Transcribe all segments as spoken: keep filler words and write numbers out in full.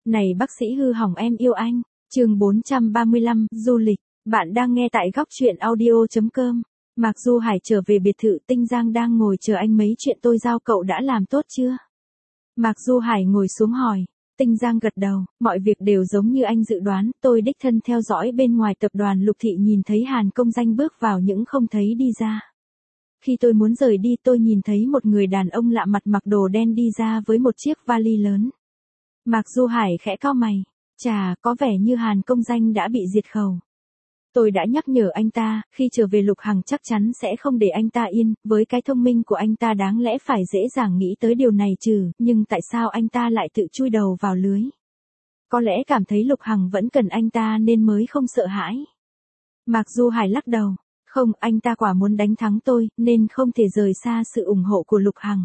Này bác sĩ hư hỏng em yêu anh. Chương bốn trăm ba mươi lăm, du lịch. Bạn đang nghe tại góc truyện audio chấm com. Mạc Du Hải trở về biệt thự, Tinh Giang đang ngồi chờ anh mấy chuyện tôi giao cậu đã làm tốt chưa? Mạc Du Hải ngồi xuống hỏi. Tinh Giang gật đầu, mọi việc đều giống như anh dự đoán, tôi đích thân theo dõi bên ngoài tập đoàn Lục Thị, nhìn thấy Hàn Công Danh bước vào nhưng không thấy đi ra. Khi tôi muốn rời đi, tôi nhìn thấy một người đàn ông lạ mặt mặc đồ đen đi ra với một chiếc vali lớn. Mạc Du Hải khẽ cau mày. Chà, có vẻ như Hàn Công Danh đã bị diệt khẩu. Tôi đã nhắc nhở anh ta, khi trở về Lục Hằng chắc chắn sẽ không để anh ta yên, với cái thông minh của anh ta đáng lẽ phải dễ dàng nghĩ tới điều này chứ, nhưng tại sao anh ta lại tự chui đầu vào lưới? Có lẽ cảm thấy Lục Hằng vẫn cần anh ta nên mới không sợ hãi. Mạc Du Hải lắc đầu. Không, anh ta quả muốn đánh thắng tôi, nên không thể rời xa sự ủng hộ của Lục Hằng.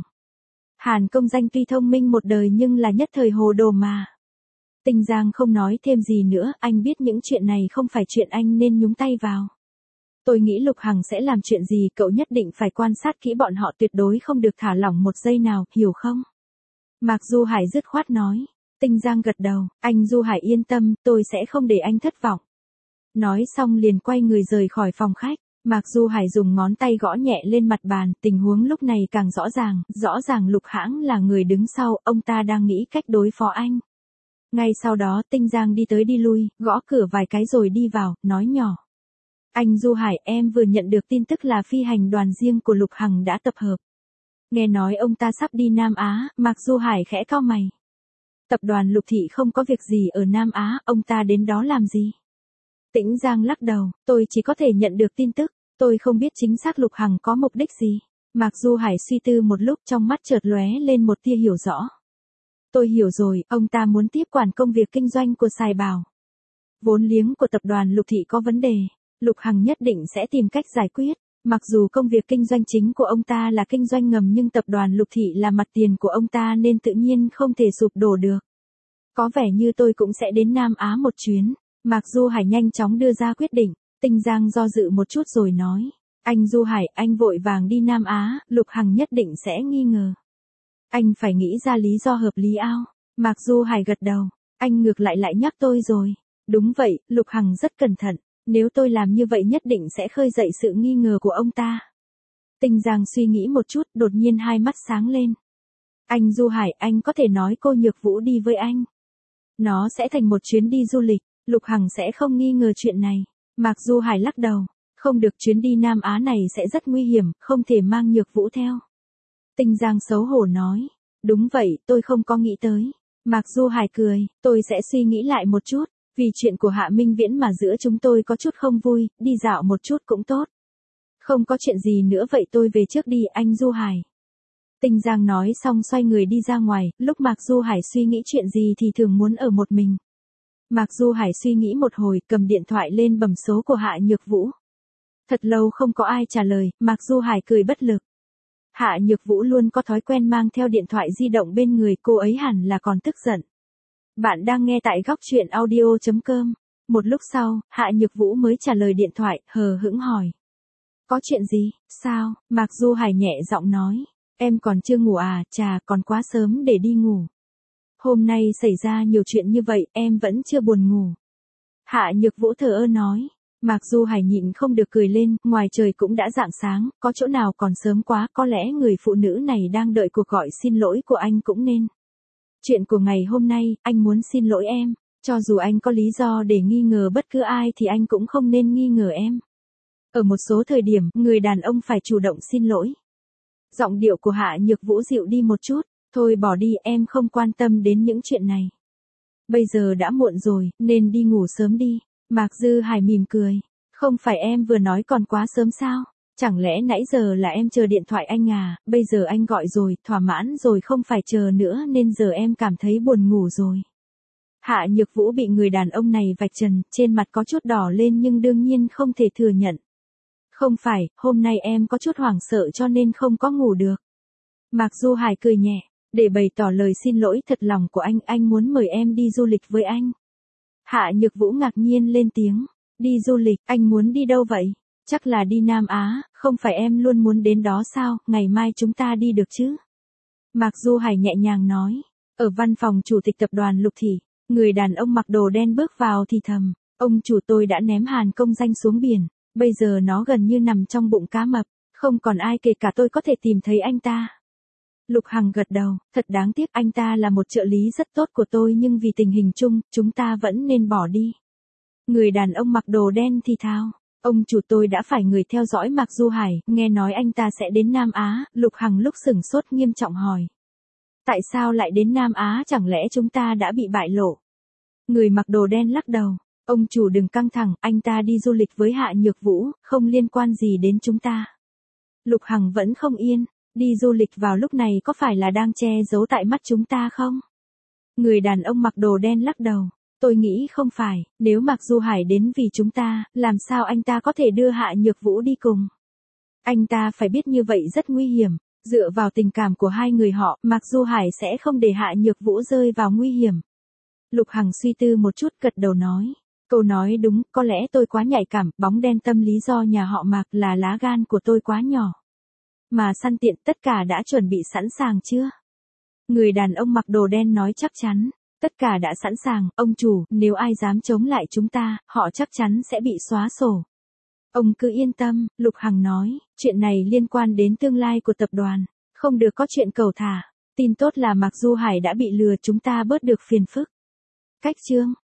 Hàn Công Danh tuy thông minh một đời nhưng là nhất thời hồ đồ mà. Tinh Giang không nói thêm gì nữa, anh biết những chuyện này không phải chuyện anh nên nhúng tay vào. Tôi nghĩ Lục Hằng sẽ làm chuyện gì, cậu nhất định phải quan sát kỹ bọn họ, tuyệt đối không được thả lỏng một giây nào, hiểu không? Mạc Du Hải dứt khoát nói. Tinh Giang gật đầu, anh Du Hải yên tâm, tôi sẽ không để anh thất vọng. Nói xong liền quay người rời khỏi phòng khách. Mạc Du Hải dùng ngón tay gõ nhẹ lên mặt bàn, tình huống lúc này càng rõ ràng, rõ ràng Lục Hãng là người đứng sau, ông ta đang nghĩ cách đối phó anh. Ngay sau đó Tinh Giang đi tới đi lui, gõ cửa vài cái rồi đi vào, nói nhỏ. Anh Du Hải, em vừa nhận được tin tức là phi hành đoàn riêng của Lục Hằng đã tập hợp. Nghe nói ông ta sắp đi Nam Á, Mạc Du Hải khẽ cau mày. Tập đoàn Lục Thị không có việc gì ở Nam Á, ông ta đến đó làm gì? Tĩnh Giang lắc đầu, tôi chỉ có thể nhận được tin tức, tôi không biết chính xác Lục Hằng có mục đích gì. Mạc Du Hải suy tư một lúc, trong mắt chợt lóe lên một tia hiểu rõ. Tôi hiểu rồi, ông ta muốn tiếp quản công việc kinh doanh của Sài Bảo. Vốn liếng của tập đoàn Lục Thị có vấn đề, Lục Hằng nhất định sẽ tìm cách giải quyết. Mặc dù công việc kinh doanh chính của ông ta là kinh doanh ngầm nhưng tập đoàn Lục Thị là mặt tiền của ông ta nên tự nhiên không thể sụp đổ được. Có vẻ như tôi cũng sẽ đến Nam Á một chuyến. Mạc Du Hải nhanh chóng đưa ra quyết định. Tinh Giang do dự một chút rồi nói. Anh Du Hải, anh vội vàng đi Nam Á, Lục Hằng nhất định sẽ nghi ngờ. Anh phải nghĩ ra lý do hợp lý ao. Mạc Du Hải gật đầu. Anh ngược lại lại nhắc tôi rồi. Đúng vậy, Lục Hằng rất cẩn thận. Nếu tôi làm như vậy nhất định sẽ khơi dậy sự nghi ngờ của ông ta. Tinh Giang suy nghĩ một chút, đột nhiên hai mắt sáng lên. Anh Du Hải, anh có thể nói cô Nhược Vũ đi với anh. Nó sẽ thành một chuyến đi du lịch. Lục Hằng sẽ không nghi ngờ chuyện này. Mạc Du Hải lắc đầu. Không được, chuyến đi Nam Á này sẽ rất nguy hiểm, không thể mang Nhược Vũ theo. Tinh Giang xấu hổ nói. Đúng vậy, tôi không có nghĩ tới. Mạc Du Hải cười, tôi sẽ suy nghĩ lại một chút. Vì chuyện của Hạ Minh Viễn mà giữa chúng tôi có chút không vui, đi dạo một chút cũng tốt. Không có chuyện gì nữa vậy tôi về trước đi anh Du Hải. Tinh Giang nói xong xoay người đi ra ngoài, lúc Mạc Du Hải suy nghĩ chuyện gì thì thường muốn ở một mình. Mạc Du Hải suy nghĩ một hồi, cầm điện thoại lên bấm số của Hạ Nhược Vũ. Thật lâu không có ai trả lời, Mạc Du Hải cười bất lực. Hạ Nhược Vũ luôn có thói quen mang theo điện thoại di động bên người, cô ấy hẳn là còn tức giận. Bạn đang nghe tại góc truyện audio chấm com. Một lúc sau, Hạ Nhược Vũ mới trả lời điện thoại, hờ hững hỏi. Có chuyện gì, sao? Mạc Du Hải nhẹ giọng nói. Em còn chưa ngủ à, chà, còn quá sớm để đi ngủ. Hôm nay xảy ra nhiều chuyện như vậy, em vẫn chưa buồn ngủ. Hạ Nhược Vũ thờ ơ nói. Mạc Du Hải nhịn không được cười lên, ngoài trời cũng đã rạng sáng, có chỗ nào còn sớm quá, có lẽ người phụ nữ này đang đợi cuộc gọi xin lỗi của anh cũng nên. Chuyện của ngày hôm nay, anh muốn xin lỗi em, cho dù anh có lý do để nghi ngờ bất cứ ai thì anh cũng không nên nghi ngờ em. Ở một số thời điểm, người đàn ông phải chủ động xin lỗi. Giọng điệu của Hạ Nhược Vũ dịu đi một chút, thôi bỏ đi, em không quan tâm đến những chuyện này. Bây giờ đã muộn rồi, nên đi ngủ sớm đi. Mạc Dư Hải mỉm cười. Không phải em vừa nói còn quá sớm sao? Chẳng lẽ nãy giờ là em chờ điện thoại anh à, bây giờ anh gọi rồi, thỏa mãn rồi không phải chờ nữa nên giờ em cảm thấy buồn ngủ rồi. Hạ Nhược Vũ bị người đàn ông này vạch trần, trên mặt có chút đỏ lên nhưng đương nhiên không thể thừa nhận. Không phải, hôm nay em có chút hoảng sợ cho nên không có ngủ được. Mạc Du Hải cười nhẹ, để bày tỏ lời xin lỗi thật lòng của anh, anh muốn mời em đi du lịch với anh. Hạ Nhược Vũ ngạc nhiên lên tiếng, đi du lịch, anh muốn đi đâu vậy? Chắc là đi Nam Á, không phải em luôn muốn đến đó sao, ngày mai chúng ta đi được chứ? Mạc Du Hải nhẹ nhàng nói, ở văn phòng chủ tịch tập đoàn Lục Thị, Người đàn ông mặc đồ đen bước vào thì thầm, ông chủ tôi đã ném Hàn Công Danh xuống biển, bây giờ nó gần như nằm trong bụng cá mập, không còn ai kể cả tôi có thể tìm thấy anh ta. Lục Hằng gật đầu, thật đáng tiếc anh ta là một trợ lý rất tốt của tôi nhưng vì tình hình chung, chúng ta vẫn nên bỏ đi. Người đàn ông mặc đồ đen thì thào, ông chủ tôi đã phải người theo dõi Mạc Du Hải, nghe nói anh ta sẽ đến Nam Á, Lục Hằng lúc sửng sốt nghiêm trọng hỏi. Tại sao lại đến Nam Á, chẳng lẽ chúng ta đã bị bại lộ? Người mặc đồ đen lắc đầu, ông chủ đừng căng thẳng, anh ta đi du lịch với Hạ Nhược Vũ, không liên quan gì đến chúng ta. Lục Hằng vẫn không yên, đi du lịch vào lúc này có phải là đang che giấu tại mắt chúng ta không? Người đàn ông mặc đồ đen lắc đầu, tôi nghĩ không phải, nếu Mạc Du Hải đến vì chúng ta, làm sao anh ta có thể đưa Hạ Nhược Vũ đi cùng? Anh ta phải biết như vậy rất nguy hiểm, dựa vào tình cảm của hai người họ, Mạc Du Hải sẽ không để Hạ Nhược Vũ rơi vào nguy hiểm. Lục Hằng suy tư một chút gật đầu nói, câu nói đúng, có lẽ tôi quá nhạy cảm, bóng đen tâm lý do nhà họ Mạc là lá gan của tôi quá nhỏ. Mà săn tiện tất cả đã chuẩn bị sẵn sàng chưa? Người đàn ông mặc đồ đen nói chắc chắn, tất cả đã sẵn sàng, ông chủ, nếu ai dám chống lại chúng ta, họ chắc chắn sẽ bị xóa sổ. Ông cứ yên tâm, Lục Hằng nói, chuyện này liên quan đến tương lai của tập đoàn, không được có chuyện cầu thả. Tin tốt là Mạc Du Hải đã bị lừa, chúng ta bớt được phiền phức. Cách chương